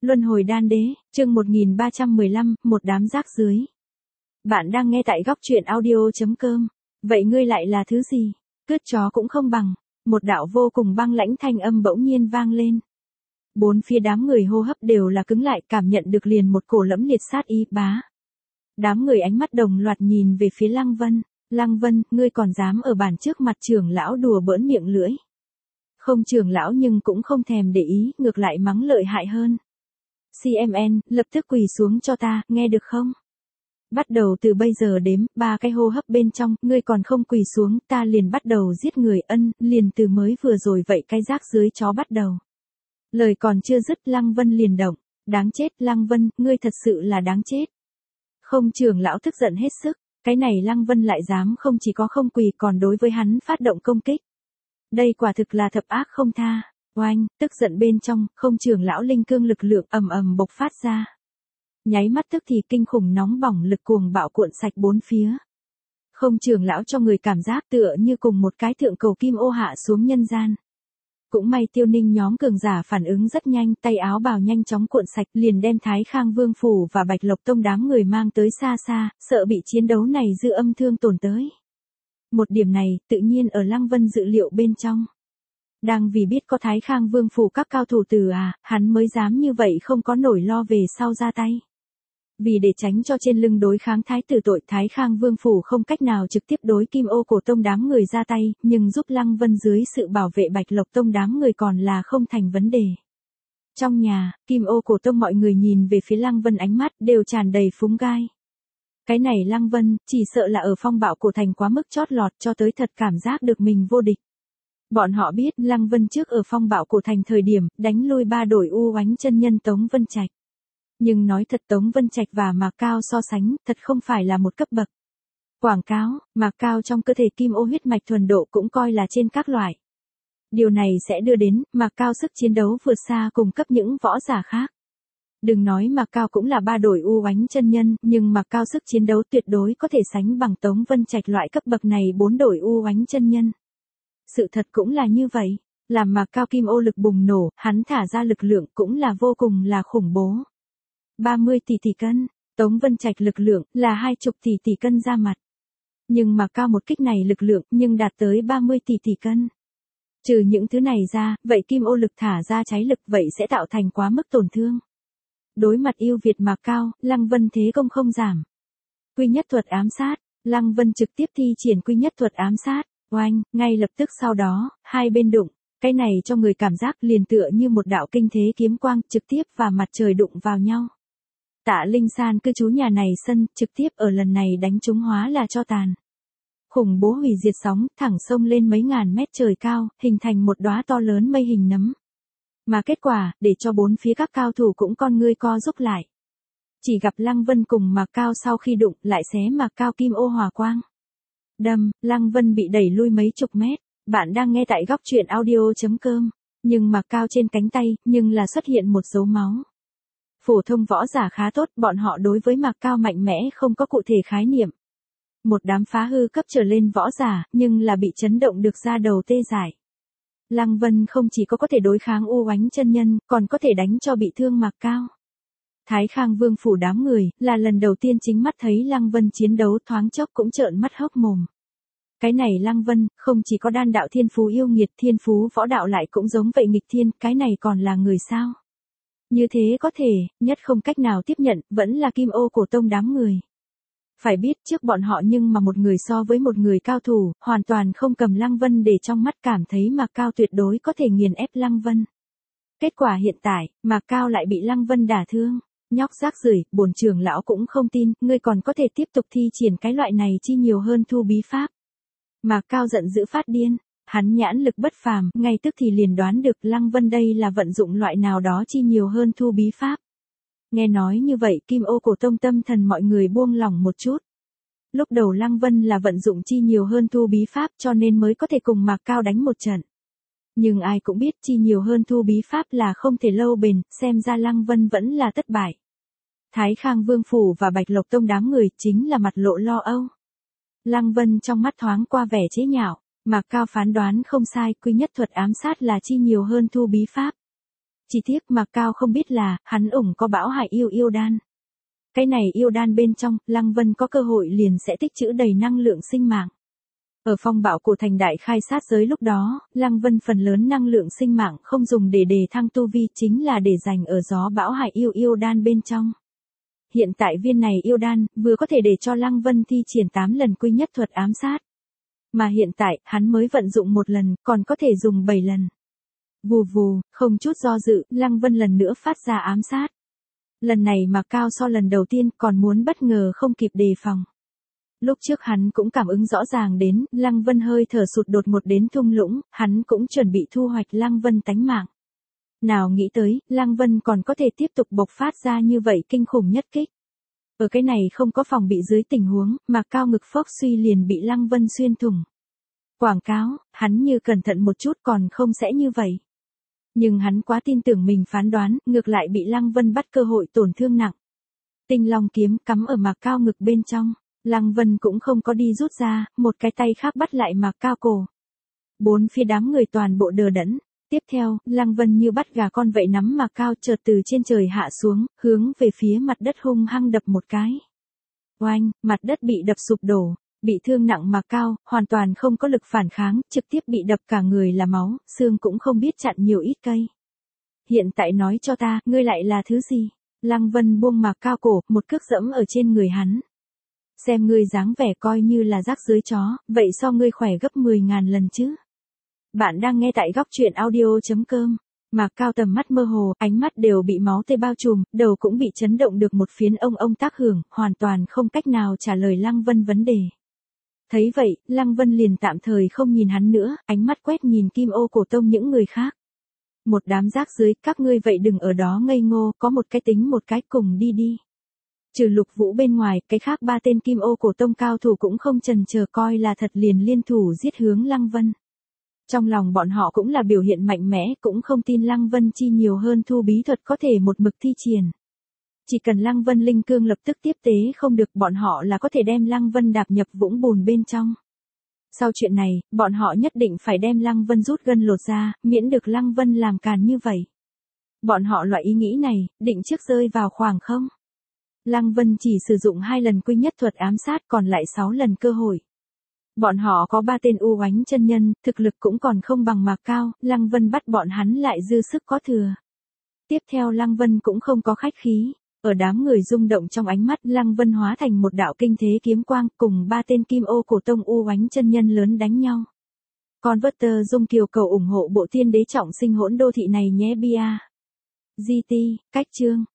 Luân hồi đan đế, chương 1315, một đám rác rưới. Bạn đang nghe tại góc truyện audio.com. Vậy ngươi lại là thứ gì? Cướp chó cũng không bằng. Một đạo vô cùng băng lãnh thanh âm bỗng nhiên vang lên. Bốn phía đám người hô hấp đều là cứng lại, cảm nhận được liền một cổ lẫm liệt sát ý bá. Đám người ánh mắt đồng loạt nhìn về phía Lăng Vân. Lăng Vân, ngươi còn dám ở bản trước mặt trưởng lão đùa bỡn miệng lưỡi. Không trưởng lão nhưng cũng không thèm để ý, ngược lại mắng lợi hại hơn. CMN, lập tức quỳ xuống cho ta, nghe được không? Bắt đầu từ bây giờ đếm, 3 cái hô hấp bên trong, ngươi còn không quỳ xuống, ta liền bắt đầu giết người liền từ mới vừa rồi vậy cái rác dưới chó bắt đầu. Lời còn chưa dứt, Lăng Vân liền động, đáng chết Lăng Vân, ngươi thật sự là đáng chết. Không trưởng lão tức giận hết sức, cái này Lăng Vân lại dám không chỉ có không quỳ còn đối với hắn phát động công kích. Đây quả thực là thập ác không tha. Oanh, tức giận bên trong, không trưởng lão linh cương lực lượng ầm ầm bộc phát ra. Nháy mắt tức thì kinh khủng nóng bỏng lực cuồng bạo cuộn sạch bốn phía. Không trưởng lão cho người cảm giác tựa như cùng một cái thượng cầu kim ô hạ xuống nhân gian. Cũng may Tiêu Ninh nhóm cường giả phản ứng rất nhanh, tay áo bào nhanh chóng cuộn sạch liền đem Thái Khang Vương Phủ và Bạch Lộc Tông đám người mang tới xa xa, sợ bị chiến đấu này dư âm thương tổn tới. Một điểm này, tự nhiên ở Lăng Vân dự liệu bên trong. Đang vì biết có Thái Khang Vương Phủ các cao thủ từ hắn mới dám như vậy không có nổi lo về sau ra tay. Vì để tránh cho trên lưng đối kháng thái tử tội, Thái Khang Vương Phủ không cách nào trực tiếp đối Kim Ô Cổ Tông đám người ra tay, nhưng giúp Lăng Vân dưới sự bảo vệ Bạch Lộc Tông đám người còn là không thành vấn đề. Trong nhà, Kim Ô Cổ Tông mọi người nhìn về phía Lăng Vân ánh mắt đều tràn đầy phúng gai. Cái này Lăng Vân, chỉ sợ là ở phong bạo cổ thành quá mức chót lọt cho tới thật cảm giác được mình vô địch. Bọn họ biết Lăng Vân trước ở phong bạo cổ thành thời điểm, đánh lui 3 đội u oánh chân nhân Tống Vân Trạch. Nhưng nói thật Tống Vân Trạch và Mạc Cao so sánh, thật không phải là một cấp bậc. Quảng cáo, Mạc Cao trong cơ thể kim ô huyết mạch thuần độ cũng coi là trên các loại. Điều này sẽ đưa đến, Mạc Cao sức chiến đấu vượt xa cùng cấp những võ giả khác. Đừng nói Mạc Cao cũng là 3 đội u oánh chân nhân, nhưng Mạc Cao sức chiến đấu tuyệt đối có thể sánh bằng Tống Vân Trạch loại cấp bậc này 4 đội u oánh chân nhân. Sự thật cũng là như vậy, làm Mạc Cao kim ô lực bùng nổ, hắn thả ra lực lượng cũng là vô cùng là khủng bố. 30 tỷ cân, Tống Vân Trạch lực lượng là 20 tỷ cân ra mặt. Nhưng Mạc Cao một kích này lực lượng nhưng đạt tới 30 tỷ cân. Trừ những thứ này ra, vậy kim ô lực thả ra cháy lực vậy sẽ tạo thành quá mức tổn thương. Đối mặt ưu việt Mạc Cao, Lăng Vân thế công không giảm. Quy nhất thuật ám sát, Lăng Vân trực tiếp thi triển quy nhất thuật ám sát. Oanh, ngay lập tức sau đó, hai bên đụng, cái này cho người cảm giác liền tựa như một đạo kinh thế kiếm quang trực tiếp và mặt trời đụng vào nhau. Tạ Linh San cư trú nhà này sân, trực tiếp ở lần này đánh trúng hóa là cho tàn. Khủng bố hủy diệt sóng, thẳng sông lên mấy ngàn mét trời cao, hình thành một đóa to lớn mây hình nấm. Mà kết quả, để cho bốn phía các cao thủ cũng con ngươi co rúm lại. Chỉ gặp Lăng Vân cùng Mạc Cao sau khi đụng, lại xé Mạc Cao kim ô hỏa quang. Đâm, Lăng Vân bị đẩy lui mấy chục mét. Bạn đang nghe tại góc truyện audio.com. Nhưng Mạc Cao trên cánh tay, nhưng là xuất hiện một dấu máu. Phổ thông võ giả khá tốt, bọn họ đối với Mạc Cao mạnh mẽ không có cụ thể khái niệm. Một đám phá hư cấp trở lên võ giả, nhưng là bị chấn động được ra đầu tê dại. Lăng Vân không chỉ có thể đối kháng u oánh chân nhân, còn có thể đánh cho bị thương Mạc Cao. Thái Khang Vương Phủ đám người, là lần đầu tiên chính mắt thấy Lăng Vân chiến đấu, thoáng chốc cũng trợn mắt hốc mồm. Cái này Lăng Vân, không chỉ có đan đạo thiên phú yêu nghiệt, thiên phú võ đạo lại cũng giống vậy nghịch thiên, cái này còn là người sao? Như thế có thể, nhất không cách nào tiếp nhận, vẫn là Kim Ô Cổ Tông đám người. Phải biết trước bọn họ nhưng mà một người so với một người cao thủ, hoàn toàn không cầm Lăng Vân để trong mắt, cảm thấy Mạc Cao tuyệt đối có thể nghiền ép Lăng Vân. Kết quả hiện tại, Mạc Cao lại bị Lăng Vân đả thương. Nhóc rác rưởi, bổn trưởng lão cũng không tin, ngươi còn có thể tiếp tục thi triển cái loại này chi nhiều hơn thu bí pháp. Mạc Cao giận dữ phát điên, hắn nhãn lực bất phàm, ngay tức thì liền đoán được Lăng Vân đây là vận dụng loại nào đó chi nhiều hơn thu bí pháp. Nghe nói như vậy, Kim Ô Cổ Tông tâm thần mọi người buông lỏng một chút. Lúc đầu Lăng Vân là vận dụng chi nhiều hơn thu bí pháp cho nên mới có thể cùng Mạc Cao đánh một trận. Nhưng ai cũng biết chi nhiều hơn thu bí pháp là không thể lâu bền, xem ra Lăng Vân vẫn là thất bại. Thái Khang Vương Phủ và Bạch Lộc Tông đám người chính là mặt lộ lo âu. Lăng Vân trong mắt thoáng qua vẻ chế nhạo, Mạc Cao phán đoán không sai, quy nhất thuật ám sát là chi nhiều hơn thu bí pháp. Chỉ tiếc mà Cao không biết là, hắn ủng có Bão Hải yêu đan. Cái này yêu đan bên trong, Lăng Vân có cơ hội liền sẽ tích trữ đầy năng lượng sinh mạng. Ở phong bạo của thành đại khai sát giới lúc đó, Lăng Vân phần lớn năng lượng sinh mạng không dùng để đề thăng tu vi chính là để dành ở gió Bão Hải yêu đan bên trong. Hiện tại viên này yêu đan, vừa có thể để cho Lăng Vân thi triển 8 lần quy nhất thuật ám sát. Mà hiện tại, hắn mới vận dụng 1 lần, còn có thể dùng 7 lần. Vù vù, không chút do dự, Lăng Vân lần nữa phát ra ám sát. Lần này mà Cao so lần đầu tiên còn muốn bất ngờ không kịp đề phòng. Lúc trước hắn cũng cảm ứng rõ ràng đến, Lăng Vân hơi thở sụt đột ngột đến thung lũng, hắn cũng chuẩn bị thu hoạch Lăng Vân tánh mạng. Nào nghĩ tới, Lăng Vân còn có thể tiếp tục bộc phát ra như vậy kinh khủng nhất kích. Ở cái này không có phòng bị dưới tình huống, mà Cao ngực phốc suy liền bị Lăng Vân xuyên thủng. Quảng cáo, hắn như cẩn thận một chút còn không sẽ như vậy. Nhưng hắn quá tin tưởng mình phán đoán, ngược lại bị Lăng Vân bắt cơ hội tổn thương nặng. Tinh Long kiếm cắm ở Mạc Cao ngực bên trong, Lăng Vân cũng không có đi rút ra, một cái tay khác bắt lại Mạc Cao cổ. Bốn phía đám người toàn bộ đờ đẫn. Tiếp theo, Lăng Vân như bắt gà con vậy nắm Mạc Cao chợt từ trên trời hạ xuống, hướng về phía mặt đất hung hăng đập một cái. Oanh, mặt đất bị đập sụp đổ, bị thương nặng Mạc Cao, hoàn toàn không có lực phản kháng, trực tiếp bị đập cả người là máu, xương cũng không biết chặn nhiều ít cây. Hiện tại nói cho ta, ngươi lại là thứ gì? Lăng Vân buông Mạc Cao cổ, một cước dẫm ở trên người hắn. Xem ngươi dáng vẻ coi như là rác dưới chó, vậy so ngươi khỏe gấp 10.000 lần chứ. Bạn đang nghe tại góc truyện audio.com. Mạc Cao tầm mắt mơ hồ, ánh mắt đều bị máu tươi bao trùm, đầu cũng bị chấn động được một phiến ông tác hưởng, hoàn toàn không cách nào trả lời Lăng Vân vấn đề. Thấy vậy, Lăng Vân liền tạm thời không nhìn hắn nữa, ánh mắt quét nhìn Kim Ô Cổ Tông những người khác. Một đám rác dưới, các ngươi vậy đừng ở đó ngây ngô, có một cái tính một cái, cùng đi đi. Trừ Lục Vũ bên ngoài, cái khác 3 tên Kim Ô Cổ Tông cao thủ cũng không chần chờ coi là thật liền liên thủ giết hướng Lăng Vân. Trong lòng bọn họ cũng là biểu hiện mạnh mẽ, cũng không tin Lăng Vân chi nhiều hơn thu bí thuật có thể một mực thi triển. Chỉ cần Lăng Vân linh cương lập tức tiếp tế không được, bọn họ là có thể đem Lăng Vân đạp nhập vũng bùn bên trong. Sau chuyện này, bọn họ nhất định phải đem Lăng Vân rút gân lột ra, miễn được Lăng Vân làm càn như vậy. Bọn họ loại ý nghĩ này, định trước rơi vào khoảng không. Lăng Vân chỉ sử dụng 2 lần quy nhất thuật ám sát, còn lại 6 lần cơ hội. Bọn họ có 3 tên u oánh chân nhân, thực lực cũng còn không bằng Mạc Cao, Lăng Vân bắt bọn hắn lại dư sức có thừa. Tiếp theo Lăng Vân cũng không có khách khí, ở đám người rung động trong ánh mắt, Lăng Vân hóa thành một đạo kinh thế kiếm quang, cùng 3 tên Kim Ô Cổ Tông u oánh chân nhân lớn đánh nhau. Converter Dung Kiều cầu ủng hộ bộ Tiên Đế trọng sinh hỗn đô thị này nhé bia. GT, cách chương.